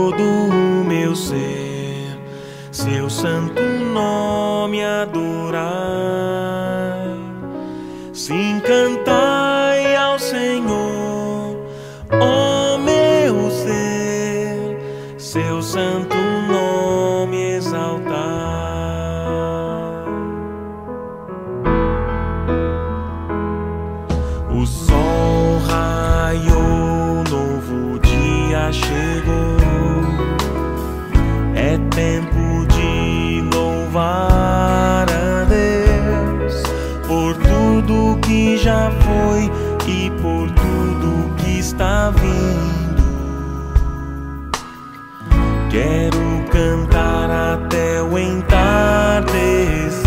todo o meu ser, seu santo nome adorai. Sim, cantai ao Senhor, ó meu ser, seu santo nome exaltai. O sol raiou, novo dia chegou. É tempo de louvar a Deus por tudo que já foi e por tudo que está vindo. Quero cantar até o entardecer.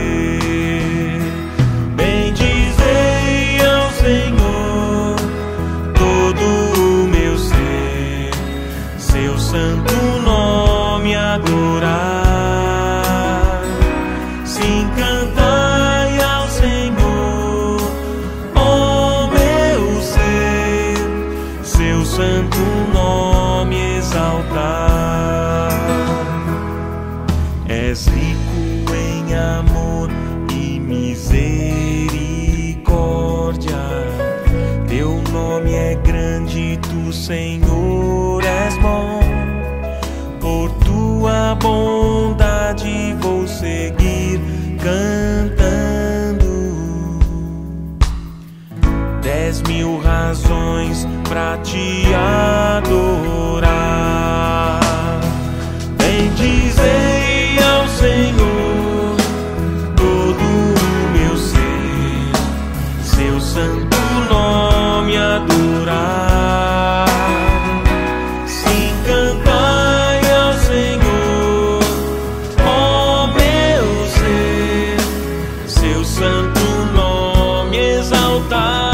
Bendizei ao Senhor todo o meu ser, seu santo nome adorar. Sim, cantai ao Senhor, ó meu ser, seu santo nome exaltar. És rico em amor e misericórdia, teu nome é grande, tu, Senhor, és bom. Por tua bondade vou seguir cantando. 10.000 razões pra te adorar. Bendizei ao Senhor todo o meu ser, seu santo nome adorar. Sim, cantai ao Senhor, ó meu ser, seu santo nome exaltar.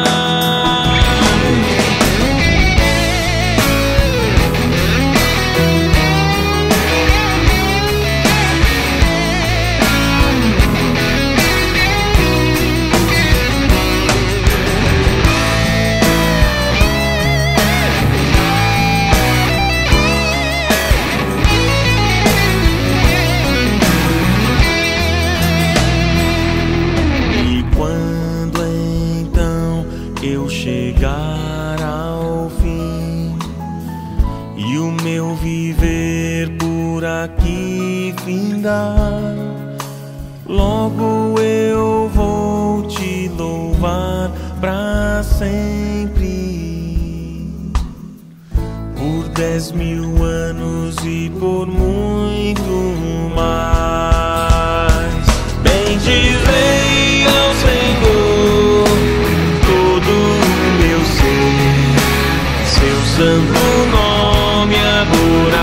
Eu chegar ao fim e o meu viver por aqui findar, logo eu vou te louvar pra sempre, por 10.000 anos e por muito mais. Bendizei ao Senhor todo o meu ser, seu santo nome adorar.